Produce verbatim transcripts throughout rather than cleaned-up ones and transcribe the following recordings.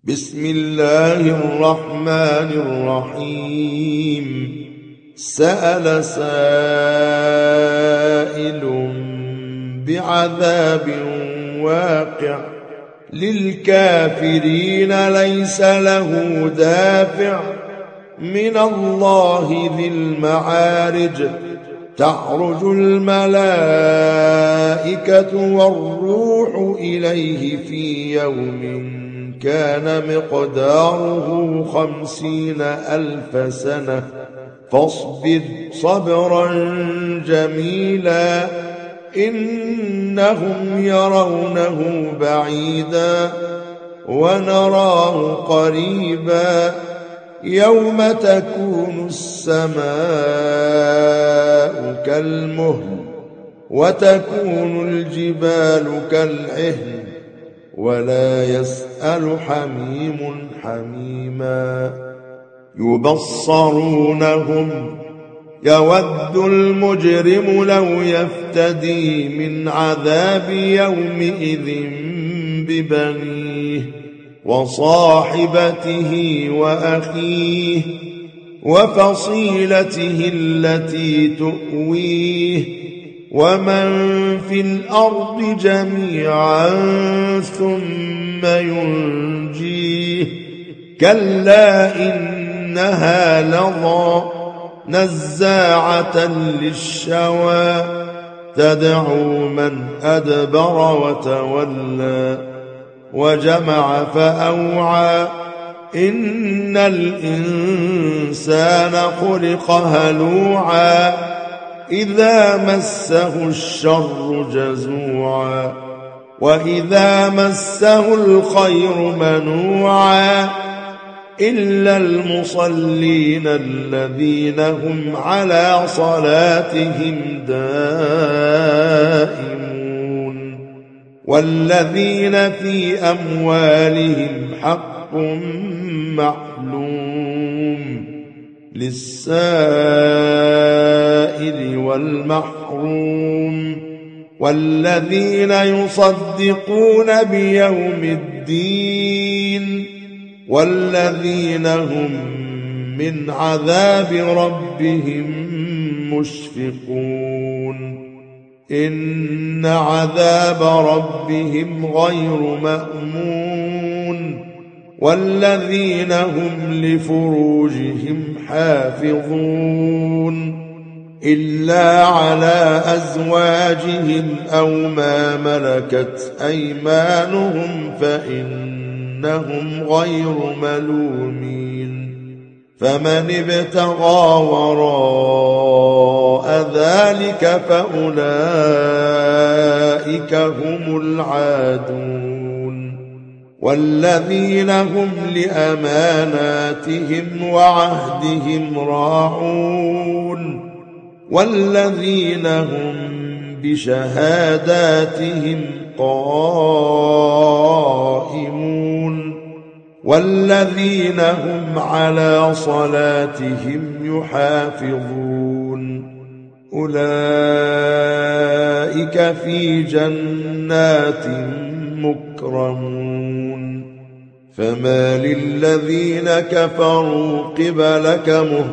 بسم الله الرحمن الرحيم سأل سائل بعذاب واقع للكافرين ليس له دافع من الله ذي المعارج تعرج الملائكة والروح إليه في يوم كان مقداره خمسين ألف سنة فاصبر صبرا جميلا إنهم يرونه بعيدا ونراه قريبا يوم تكون السماء كالمهل وتكون الجبال كالعهن ولا يسأل حميم حميما يبصرونهم يود المجرم لو يفتدي من عذاب يومئذ ببنيه وصاحبته وأخيه وفصيلته التي تؤويه ومن في الأرض جميعا ثم ينجيه كلا إنها لظى نزاعة للشوى تدعو من أدبر وتولى وجمع فأوعى إن الإنسان خلق هلوعا إذا مسه الشر جزوعا وإذا مسه الخير منوعا إلا المصلين الذين هم على صلاتهم دائمون والذين في أموالهم حق معلوم للسائل والمحروم والذين يصدقون بيوم الدين والذين هم من عذاب ربهم مشفقون إن عذاب ربهم غير مأمون والذين هم لفروجهم حافظون إلا على أزواجهم أو ما ملكت أيمانهم فإنهم غير ملومين فمن ابتغى وراء ذلك فأولئك هم العادون والذين هم لأماناتهم وعهدهم راعون والذين هم بشهاداتهم قائمون والذين هم على صلاتهم يحافظون أولئك في جنات مكرمون فما للذين كفروا قبلك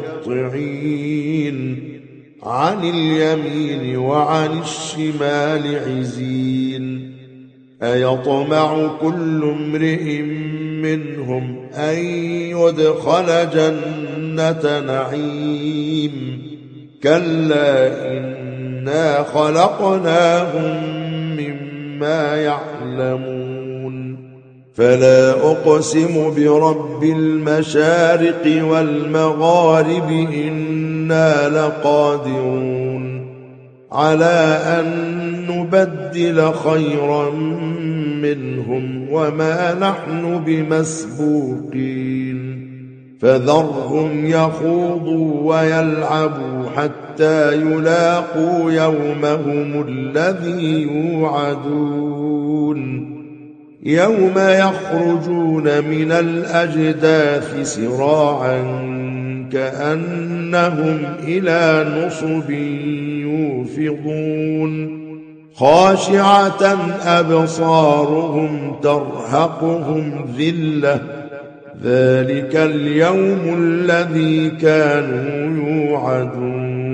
مهطعين عن اليمين وعن الشمال عزين أيطمع كل امرئ منهم أن يدخل جنة نعيم كلا إنا خلقناهم مما يعلمون فلا أقسم برب المشارق والمغارب إنا لقادرون على أن نبدل خيرا منهم وما نحن بمسبوقين فذرهم يخوضوا ويلعبوا حتى يلاقوا يومهم الذي يوعدون يوم يخرجون من الأجداث سراعا كأنهم إلى نصب يوفضون خاشعة أبصارهم ترهقهم ذلة ذلك اليوم الذي كانوا يوعدون